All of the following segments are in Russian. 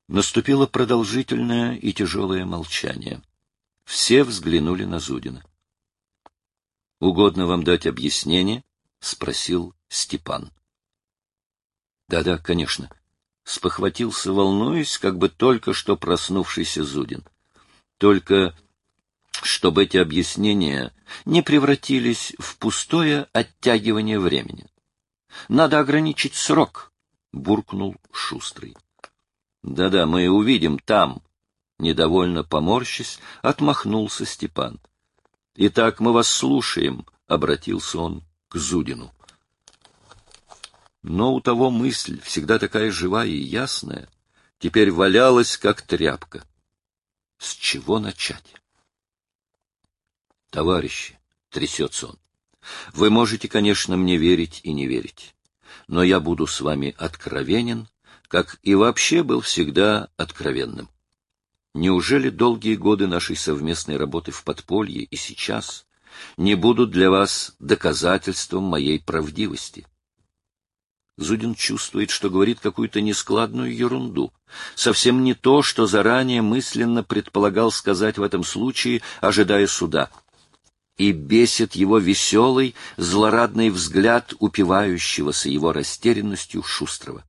Наступило продолжительное и тяжелое молчание. Все взглянули на Зудина. — Угодно вам дать объяснение? — спросил Степан. — Да, конечно. Спохватился, волнуясь, как бы только что проснувшийся Зудин. Только чтобы эти объяснения не превратились в пустое оттягивание времени. Надо ограничить срок, — буркнул Шустрый. Да-да, мы увидим там, — недовольно поморщись, отмахнулся Степан. — Итак, мы вас слушаем, — обратился он к Зудину. Но у того мысль, всегда такая живая и ясная, теперь валялась, как тряпка. С чего начать? — Товарищи, — трясется он, — вы можете, конечно, мне верить и не верить, но я буду с вами откровенен, как и вообще был всегда откровенным. Неужели долгие годы нашей совместной работы в подполье и сейчас не будут для вас доказательством моей правдивости? Зудин чувствует, что говорит какую-то нескладную ерунду, совсем не то, что заранее мысленно предполагал сказать в этом случае, ожидая суда. И бесит его веселый, злорадный взгляд упивающегося его растерянностью Шустрого.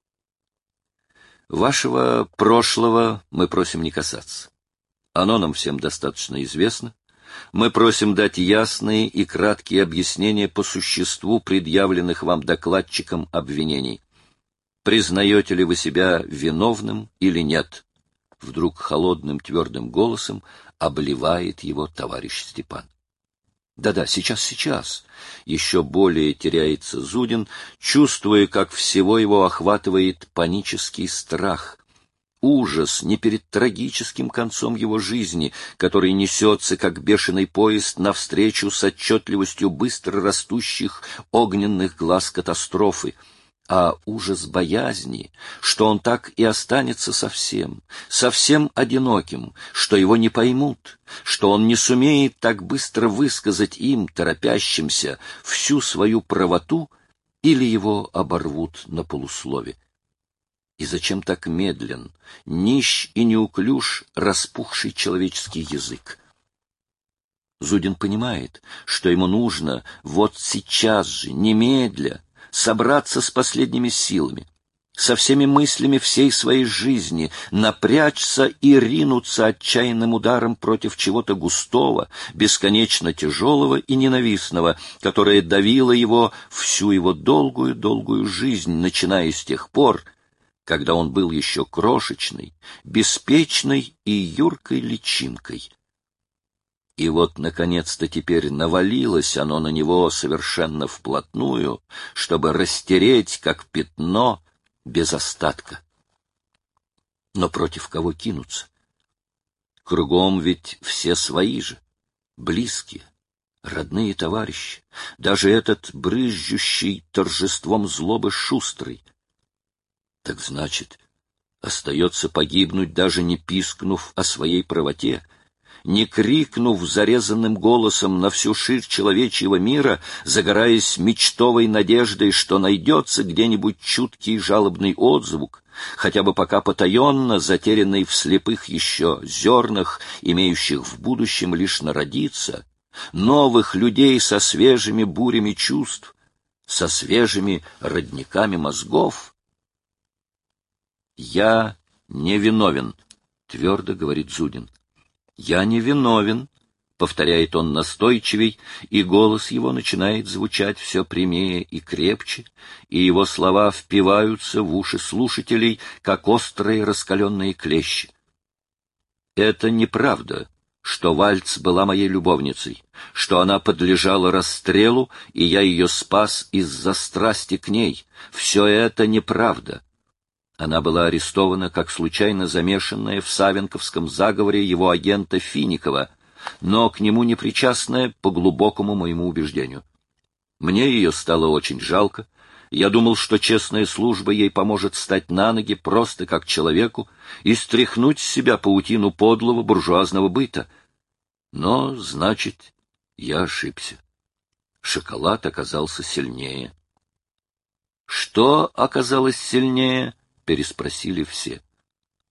Вашего прошлого мы просим не касаться. Оно нам всем достаточно известно. Мы просим дать ясные и краткие объяснения по существу предъявленных вам докладчиком обвинений. Признаете ли вы себя виновным или нет? Вдруг холодным твердым голосом обливает его товарищ Степан. Да-да, сейчас. Еще более теряется Зудин, чувствуя, как всего его охватывает панический страх. Ужас не перед трагическим концом его жизни, который несется, как бешеный поезд, навстречу с отчетливостью быстро растущих огненных глаз катастрофы, а ужас боязни, что он так и останется совсем одиноким, что его не поймут, что он не сумеет так быстро высказать им, торопящимся, всю свою правоту, или его оборвут на полуслове. И зачем так медлен, нищ и неуклюж распухший человеческий язык? Зудин понимает, что ему нужно вот сейчас же, немедля, собраться с последними силами, со всеми мыслями всей своей жизни, напрячься и ринуться отчаянным ударом против чего-то густого, бесконечно тяжелого и ненавистного, которое давило его всю его долгую жизнь, начиная с тех пор, когда он был еще крошечной, беспечной и юркой личинкой. И вот, наконец-то, теперь навалилось оно на него совершенно вплотную, чтобы растереть, как пятно, без остатка. Но против кого кинуться? Кругом ведь все свои же, близкие, родные товарищи, даже этот брызжущий торжеством злобы Шустрый. Так значит, остается погибнуть, даже не пискнув о своей правоте, не крикнув зарезанным голосом на всю ширь человечьего мира, загораясь мечтовой надеждой, что найдется где-нибудь чуткий жалобный отзвук, хотя бы пока потаенно, затерянный в слепых еще зернах, имеющих в будущем лишь народиться, новых людей со свежими бурями чувств, со свежими родниками мозгов. «Я не виновен», — твердо говорит Зудин. «Я не виновен», — повторяет он настойчивей, и голос его начинает звучать все прямее и крепче, и его слова впиваются в уши слушателей, как острые раскаленные клещи. «Это неправда, что Вальц была моей любовницей, что она подлежала расстрелу, и я ее спас из-за страсти к ней. Все это неправда». Она была арестована как случайно замешанная в Савенковском заговоре его агента Финикова, но к нему не причастная по глубокому моему убеждению. Мне ее стало очень жалко. Я думал, что честная служба ей поможет встать на ноги просто как человеку и стряхнуть с себя паутину подлого буржуазного быта. Но, значит, я ошибся. Шоколад оказался сильнее. Что оказалось сильнее? — переспросили все.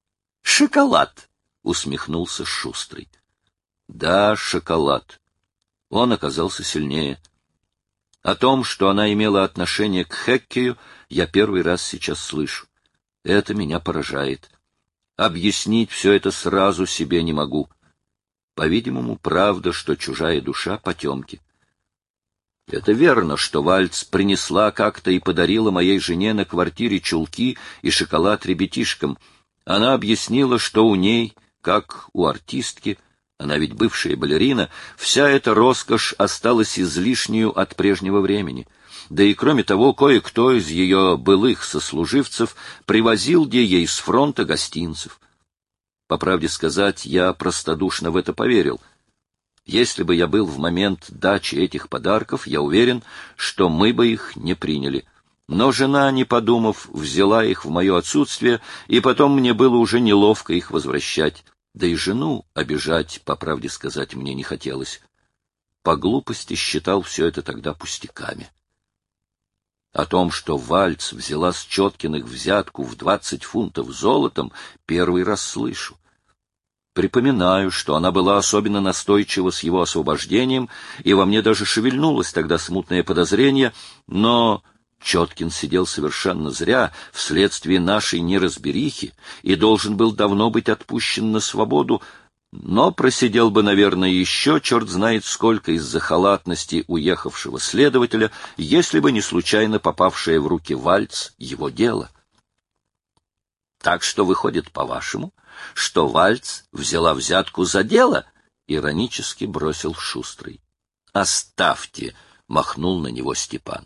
Шоколад! — усмехнулся Шустрый. Да, шоколад. Он оказался сильнее. О том, что она имела отношение к Хеккею, я первый раз сейчас слышу. Это меня поражает. Объяснить все это сразу себе не могу. По-видимому, правда, что чужая душа — потемки. Это верно, что Вальц принесла как-то и подарила моей жене на квартире чулки и шоколад ребятишкам. Она объяснила, что у ней, как у артистки, она ведь бывшая балерина, вся эта роскошь осталась излишнюю от прежнего времени. Да и кроме того, кое-кто из ее былых сослуживцев привозил ей с фронта гостинцев. По правде сказать, я простодушно в это поверил. Если бы я был в момент дачи этих подарков, я уверен, что мы бы их не приняли. Но жена, не подумав, взяла их в мое отсутствие, и потом мне было уже неловко их возвращать. Да и жену обижать, по правде сказать, мне не хотелось. По глупости считал все это тогда пустяками. О том, что Вальц взяла с Чоткиных взятку в 20 фунтов золотом, первый раз слышу. Припоминаю, что она была особенно настойчива с его освобождением, и во мне даже шевельнулось тогда смутное подозрение, но Чоткин сидел совершенно зря вследствие нашей неразберихи и должен был давно быть отпущен на свободу, но просидел бы, наверное, еще черт знает сколько из-за халатности уехавшего следователя, если бы не случайно попавшее в руки Вальц его дело. Так что выходит, по-вашему, что Вальц взяла взятку за дело? Иронически бросил Шустрый. Оставьте, махнул на него Степан.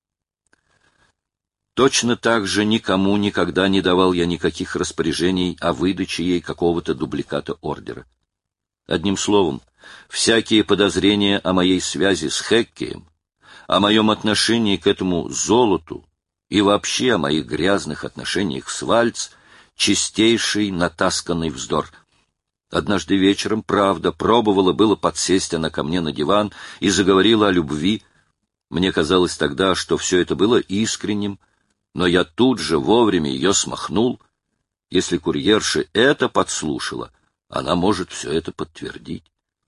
Точно так же никому никогда не давал я никаких распоряжений о выдаче ей какого-то дубликата ордера. Одним словом, всякие подозрения о моей связи с Хеккеем, о моем отношении к этому золоту и вообще о моих грязных отношениях с Вальц — чистейший натасканный вздор. Однажды вечером, правда, пробовала было подсесть она ко мне на диван и заговорила о любви. Мне казалось тогда, что все это было искренним, но я тут же вовремя ее смахнул. Если курьерша это подслушала, она может все это подтвердить.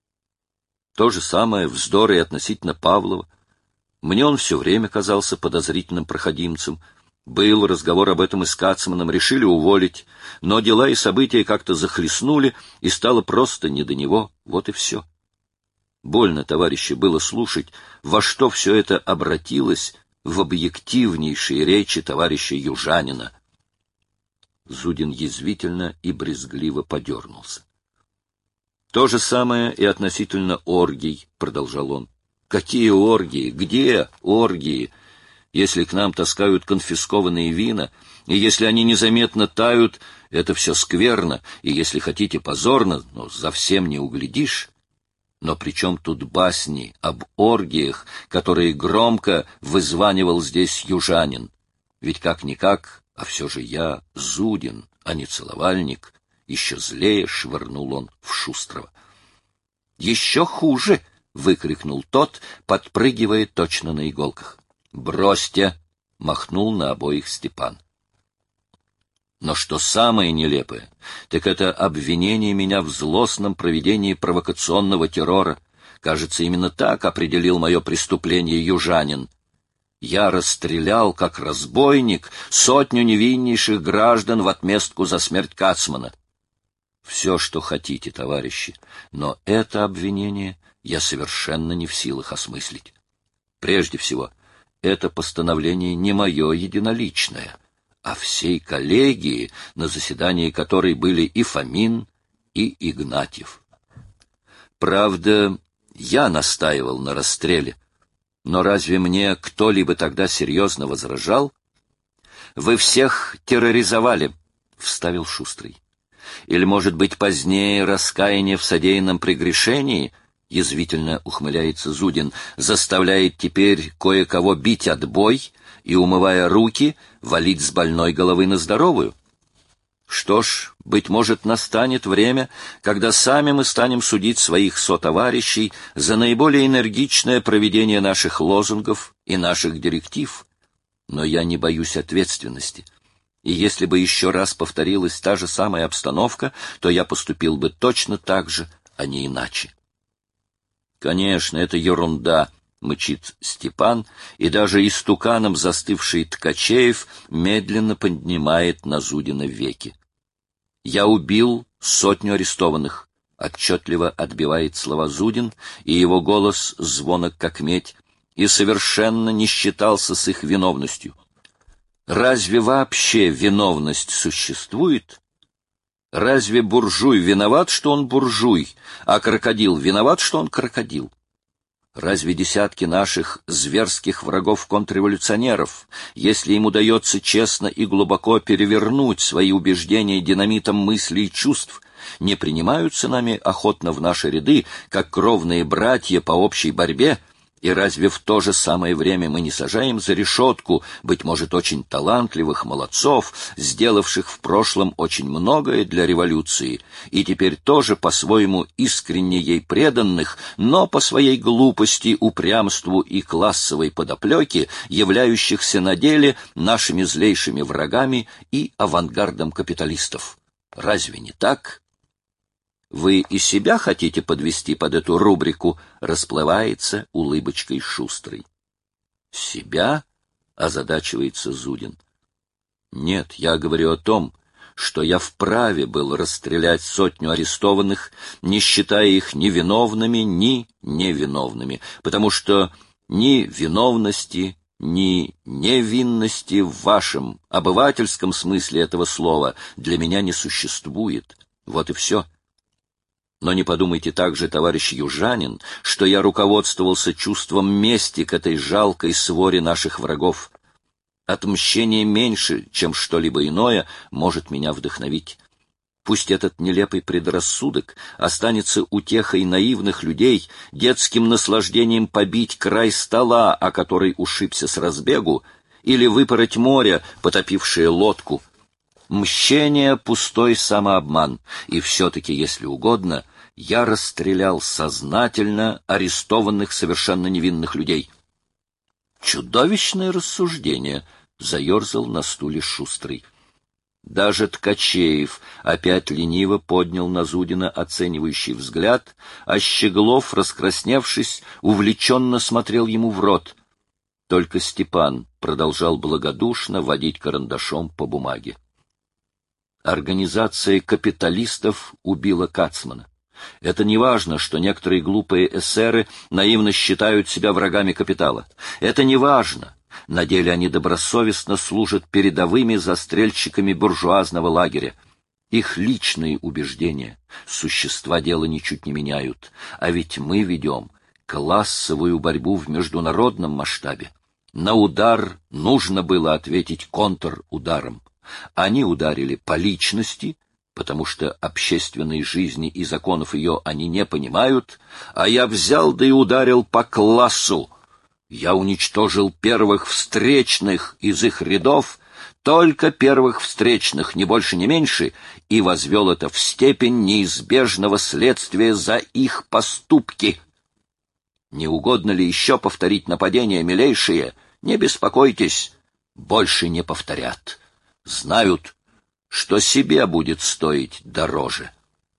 То же самое вздоры относительно Павлова. Мне он все время казался подозрительным проходимцем. Был разговор об этом и с Кацманом, решили уволить, но дела и события как-то захлестнули, и стало просто не до него, вот и все. Больно, товарищи, было слушать, во что все это обратилось в объективнейшие речи товарища Южанина. Зудин язвительно и брезгливо подернулся. То же самое и относительно оргий, продолжал он. Какие оргии? Где оргии? Если к нам таскают конфискованные вина, и если они незаметно тают, это все скверно, и, если хотите, позорно, но за всем не углядишь. Но при чем тут басни об оргиях, которые громко вызванивал здесь Южанин? Ведь как-никак, а все же я Зудин, а не целовальник. Еще злее швырнул он в Шустрого. «Еще хуже!» — выкрикнул тот, подпрыгивая точно на иголках. «Бросьте!» — махнул на обоих Степан. Но что самое нелепое, так это обвинение меня в злостном проведении провокационного террора. Кажется, именно так определил мое преступление Южанин. Я расстрелял, как разбойник, 100 невиннейших граждан в отместку за смерть Кацмана. Все, что хотите, товарищи, но это обвинение я совершенно не в силах осмыслить. Прежде всего, это постановление не мое единоличное, а всей коллегии, на заседании которой были и Фомин, и Игнатьев. Правда, я настаивал на расстреле, но разве мне кто-либо тогда серьезно возражал? «Вы всех терроризовали», — вставил Шустрый. «Или, может быть, позднее раскаяние в содеянном прегрешении?» — язвительно ухмыляется Зудин, заставляет теперь кое-кого бить отбой и, умывая руки, валить с больной головы на здоровую. Что ж, быть может, настанет время, когда сами мы станем судить своих сотоварищей за наиболее энергичное проведение наших лозунгов и наших директив. Но я не боюсь ответственности. И если бы еще раз повторилась та же самая обстановка, то я поступил бы точно так же, а не иначе. Конечно, это ерунда, мычит Степан, и даже истуканом застывший Ткачеев медленно поднимает на Зудина веки. Я убил 100 арестованных, отчетливо отбивает слова Зудин, и его голос звонок как медь, и совершенно не считался с их виновностью. Разве вообще виновность существует? Разве буржуй виноват, что он буржуй, а крокодил виноват, что он крокодил? Разве десятки наших зверских врагов-контрреволюционеров, если им удается честно и глубоко перевернуть свои убеждения динамитом мыслей и чувств, не принимаются нами охотно в наши ряды, как кровные братья по общей борьбе, и разве в то же самое время мы не сажаем за решетку, быть может, очень талантливых молодцов, сделавших в прошлом очень многое для революции, и теперь тоже по-своему искренне ей преданных, но по своей глупости, упрямству и классовой подоплеке, являющихся на деле нашими злейшими врагами и авангардом капиталистов? Разве не так? Вы и себя хотите подвести под эту рубрику, расплывается улыбочкой Шустрый. Себя? Озадачивается Зудин. Нет, я говорю о том, что я вправе был расстрелять 100 арестованных, не считая их ни виновными, ни невиновными, потому что ни виновности, ни невинности в вашем обывательском смысле этого слова для меня не существует. Вот и все. Но не подумайте также, товарищ южанин, что я руководствовался чувством мести к этой жалкой своре наших врагов. Отмщение меньше, чем что-либо иное, может меня вдохновить. Пусть этот нелепый предрассудок останется утехой наивных людей, детским наслаждением побить край стола, о который ушибся с разбегу, или выпороть море, потопившее лодку. Мщение — пустой самообман, и все-таки, если угодно, я расстрелял сознательно арестованных совершенно невинных людей. Чудовищное рассуждение, — заерзал на стуле Шустрый. Даже Ткачеев опять лениво поднял на Зудина оценивающий взгляд, а Щеглов, раскрасневшись, увлеченно смотрел ему в рот. Только Степан продолжал благодушно водить карандашом по бумаге. Организация капиталистов убила Кацмана. Это не важно, что некоторые глупые эсеры наивно считают себя врагами капитала. Это не важно. На деле они добросовестно служат передовыми застрельщиками буржуазного лагеря. Их личные убеждения существа дела ничуть не меняют. А ведь мы ведем классовую борьбу в международном масштабе. На удар нужно было ответить контрударом. Они ударили по личности, потому что общественной жизни и законов ее они не понимают, а я взял да и ударил по классу. Я уничтожил первых встречных из их рядов, только первых встречных, ни больше, ни меньше, и возвел это в степень неизбежного следствия за их поступки. Не угодно ли еще повторить нападение, милейшие? Не беспокойтесь, больше не повторят. Знают, что себе будет стоить дороже.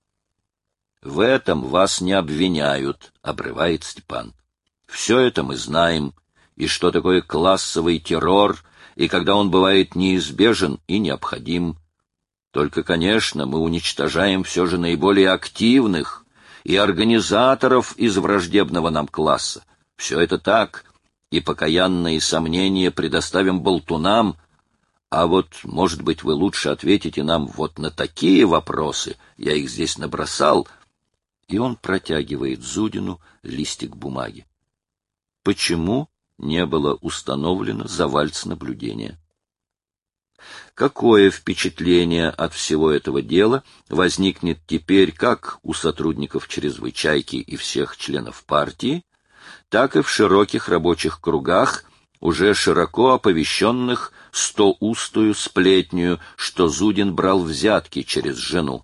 — В этом вас не обвиняют, — обрывает Степан. — Все это мы знаем, и что такое классовый террор, и когда он бывает неизбежен и необходим. Только, конечно, мы уничтожаем все же наиболее активных и организаторов из враждебного нам класса. Все это так, и покаянные сомнения предоставим болтунам. А вот, может быть, вы лучше ответите нам вот на такие вопросы, я их здесь набросал, и он протягивает Зудину листик бумаги. Почему не было установлено за вальц-наблюдение? Какое впечатление от всего этого дела возникнет теперь как у сотрудников чрезвычайки и всех членов партии, так и в широких рабочих кругах, уже широко оповещенных стоустую сплетню, что Зудин брал взятки через жену?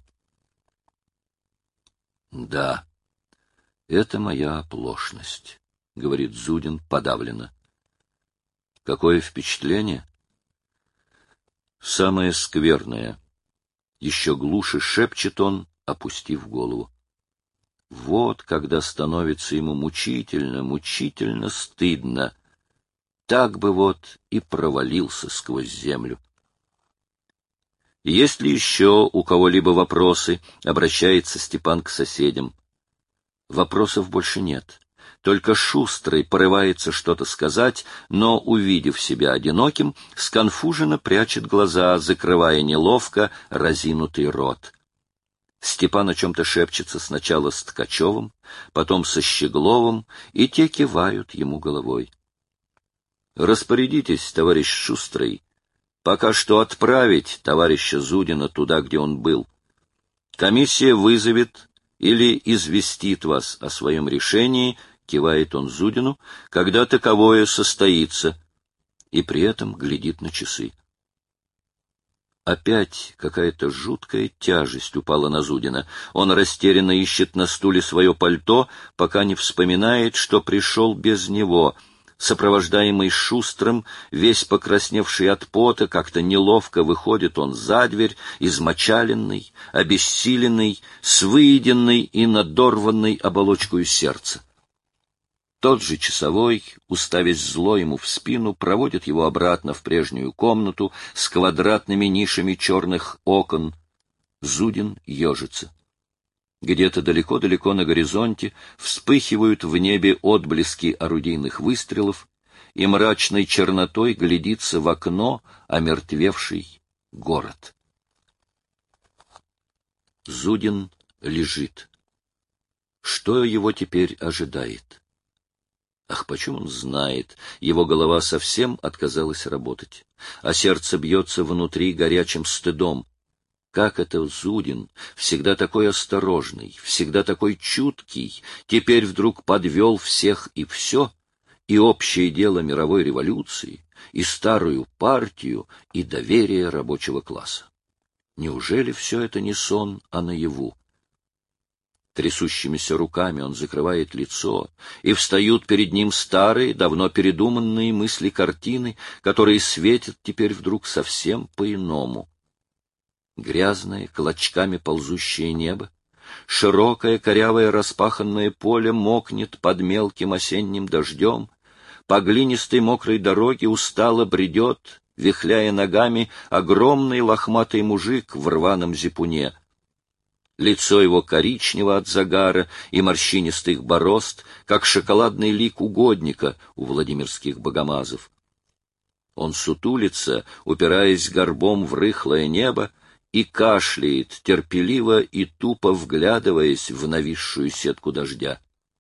Да, это моя оплошность, — говорит Зудин подавленно. Какое впечатление? самое скверное. Еще глуше шепчет он, опустив голову. Вот когда становится ему мучительно, мучительно стыдно. Так бы вот и провалился сквозь землю. Есть ли еще у кого-либо вопросы? Обращается Степан к соседям. Вопросов больше нет. Только Шустрый порывается что-то сказать, но, увидев себя одиноким, сконфуженно прячет глаза, закрывая неловко разинутый рот. Степан о чем-то шепчется сначала с Ткачевым, потом со Щегловым, и те кивают ему головой. Распорядитесь, товарищ Шустрый, пока что отправить товарища Зудина туда, где он был. Комиссия вызовет или известит вас о своем решении, кивает он Зудину, когда таковое состоится, и при этом глядит на часы. Опять какая-то жуткая тяжесть упала на Зудина. Он растерянно ищет на стуле свое пальто, пока не вспоминает, что пришел без него. Сопровождаемый Шустрым, весь покрасневший от пота, как-то неловко выходит он за дверь, измочаленный, обессиленный, с выеденной и надорванной оболочкою сердца. Тот же часовой, уставясь зло ему в спину, проводит его обратно в прежнюю комнату с квадратными нишами черных окон. Зудин ежится. Где-то далеко-далеко на горизонте вспыхивают в небе отблески орудийных выстрелов, и мрачной чернотой глядится в окно омертвевший город. Зудин лежит. Что его теперь ожидает? Ах, почем он знает, его голова совсем отказалась работать, а сердце бьется внутри горячим стыдом. Как это Зудин, всегда такой осторожный, всегда такой чуткий, теперь вдруг подвел всех и все, и общее дело мировой революции, и старую партию, и доверие рабочего класса? Неужели все это не сон, а наяву? Трясущимися руками он закрывает лицо, и встают перед ним старые, давно передуманные мысли-картины, которые светят теперь вдруг совсем по-иному. Грязное, клочками ползущее небо, широкое, корявое, распаханное поле мокнет под мелким осенним дождем, по глинистой мокрой дороге устало бредет, вихляя ногами, огромный лохматый мужик в рваном зипуне. Лицо его коричнево от загара и морщинистых борозд, как шоколадный лик угодника у владимирских богомазов. Он сутулится, упираясь горбом в рыхлое небо, и кашляет, терпеливо и тупо вглядываясь в нависшую сетку дождя.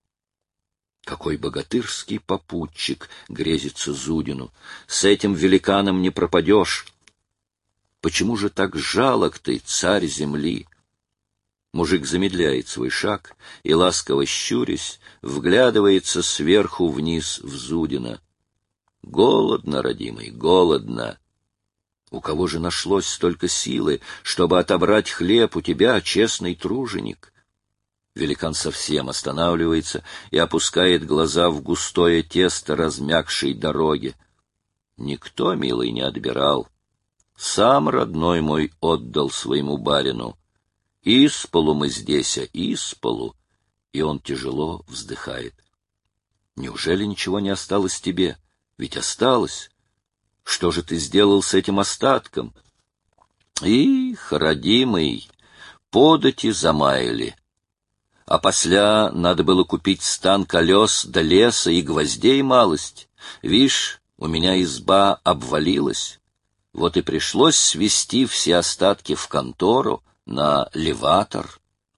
Какой богатырский попутчик грезится Зудину! С этим великаном не пропадешь! Почему же так жалок ты, царь земли? Мужик замедляет свой шаг и, ласково щурясь, вглядывается сверху вниз в Зудина. Голодно, родимый, голодно! У кого же нашлось столько силы, чтобы отобрать хлеб у тебя, честный труженик? Великан совсем останавливается и опускает глаза в густое тесто размягшей дороги. Никто, милый, не отбирал. Сам родной мой отдал своему барину. Исполу мы здесь, исполу. И он тяжело вздыхает. Неужели ничего не осталось тебе? Ведь осталось. Что же ты сделал с этим остатком? Их, родимый, подати замаяли. А после надо было купить стан колес до леса и гвоздей малость. Вишь, у меня изба обвалилась. Вот и пришлось свести все остатки в контору на леватор.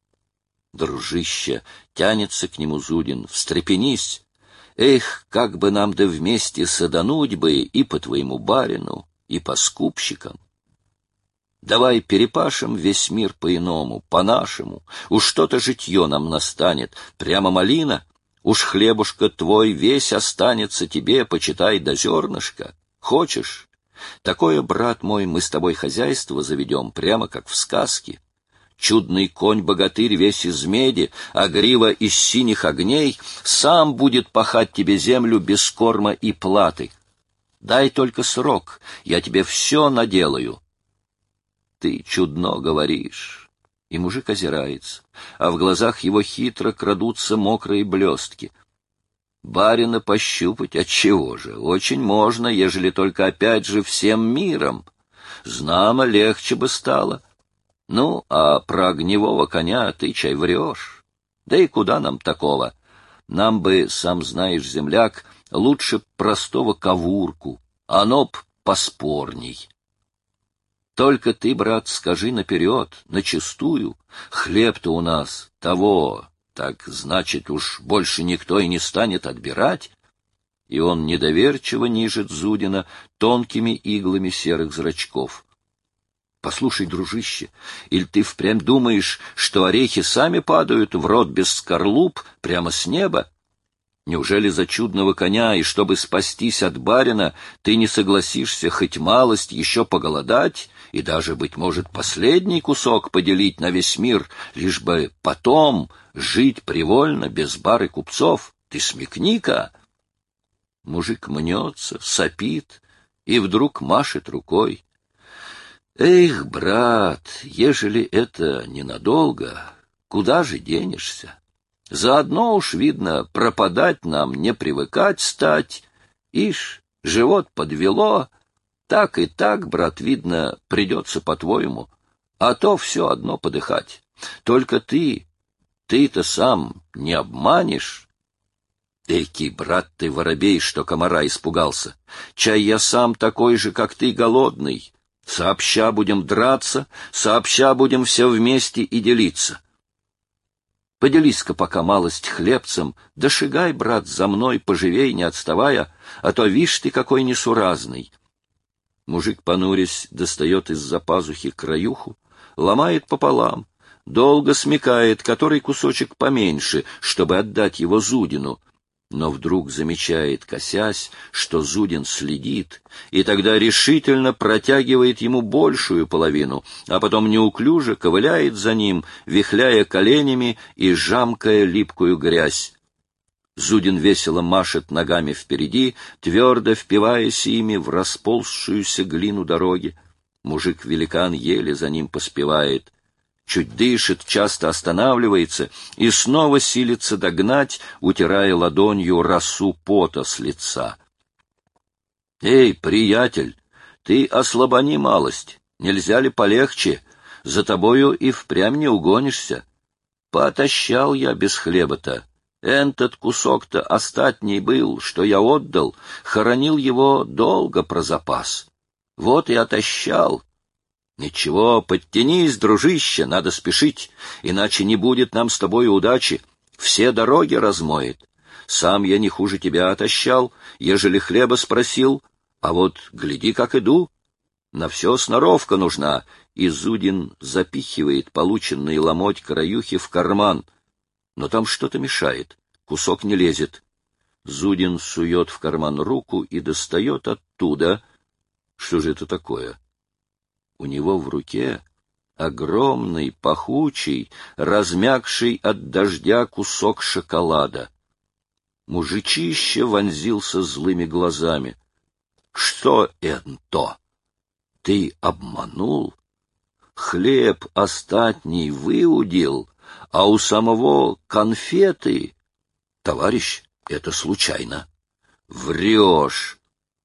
Дружище, тянется к нему Зудин, встрепенись. Эх, как бы нам да вместе садануть бы и по твоему барину, и по скупщикам. Давай перепашем весь мир по-иному, по-нашему. Уж что-то житье нам настанет, прямо малина. Уж хлебушка твой весь останется тебе, почитай, до зернышка. Хочешь? Такое, брат мой, мы с тобой хозяйство заведем, прямо как в сказке. Чудный конь-богатырь весь из меди, а грива из синих огней сам будет пахать тебе землю без корма и платы. Дай только срок, я тебе все наделаю. ты чудно говоришь. И мужик озирается, а в глазах его хитро крадутся мокрые блестки. Барина пощупать отчего же? Очень можно, ежели только опять же всем миром. Знамо легче бы стало. Ну, а про огневого коня ты чай врешь. Да и куда нам такого? Нам бы, сам знаешь, земляк, лучше простого ковурку, оно б поспорней. Только ты, брат, скажи наперед, начистую, хлеб-то у нас того, так, значит, уж больше никто и не станет отбирать. И он недоверчиво нижет Зудина тонкими иглами серых зрачков. Послушай, дружище, или ты впрямь думаешь, что орехи сами падают в рот без скорлуп прямо с неба? Неужели за чудного коня, и чтобы спастись от барина, ты не согласишься хоть малость еще поголодать и даже, быть может, последний кусок поделить на весь мир, лишь бы потом жить привольно, без бары купцов? Ты смекни-ка! Мужик мнется, сопит и вдруг машет рукой. Эх, брат, ежели это ненадолго, куда же денешься? Заодно уж, видно, пропадать нам не привыкать стать. Ишь, живот подвело. Так и так, брат, видно, придется по-твоему. А то все одно подыхать. Только ты-то сам не обманешь. Экий, брат, ты воробей, что комара испугался. Чай я сам такой же, как ты, голодный. Сообща будем драться, сообща будем все вместе и делиться. Поделись-ка пока малость хлебцем, да шагай, брат, за мной, поживей, не отставая, а то, вишь ты, какой несуразный. Мужик, понурясь, достает из-за пазухи краюху, ломает пополам, долго смекает, который кусочек поменьше, чтобы отдать его Зудину, но вдруг замечает, косясь, что Зудин следит, и тогда решительно протягивает ему большую половину, а потом неуклюже ковыляет за ним, вихляя коленями и жамкая липкую грязь. Зудин весело машет ногами впереди, твердо впиваясь ими в расползшуюся глину дороги. Мужик-великан еле за ним поспевает. Чуть дышит, часто останавливается и снова силится догнать, утирая ладонью росу пота с лица. — Эй, приятель, ты ослабони малость, нельзя ли полегче? За тобою и впрямь не угонишься. Поотощал я без хлеба-то. Этот кусок-то остатней был, что я отдал, хоронил его долго про запас. Вот и отощал. Ничего, подтянись, дружище, надо спешить, иначе не будет нам с тобой удачи, все дороги размоет. Сам я не хуже тебя отощал, ежели хлеба спросил, а вот гляди, как иду. На все сноровка нужна, и Зудин запихивает полученный ломоть краюхи в карман. Но там что-то мешает, кусок не лезет. Зудин сует в карман руку и достает оттуда. Что же это такое? У него в руке огромный, пахучий, размякший от дождя кусок шоколада. Мужичище вонзился злыми глазами. — Что это? Ты обманул? Хлеб остатний выудил, а у самого конфеты. Товарищ, это случайно. Врешь.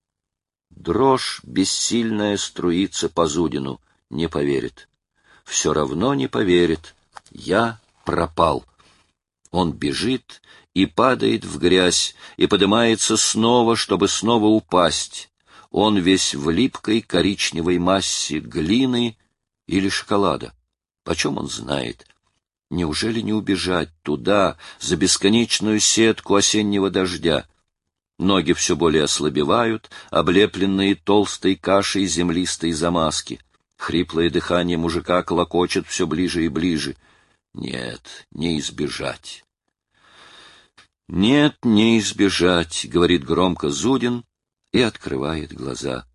Дрожь бессильная струится по Зудину. Не поверит. Все равно не поверит. Я пропал. Он бежит и падает в грязь, и поднимается снова, чтобы снова упасть. Он весь в липкой коричневой массе глины или шоколада. Почем он знает? Неужели не убежать туда, за бесконечную сетку осеннего дождя? Ноги все более ослабевают, облепленные толстой кашей землистой замазки. Хриплое дыхание мужика клокочет все ближе и ближе. Нет, не избежать. «Нет, не избежать», — говорит громко Зудин и открывает глаза.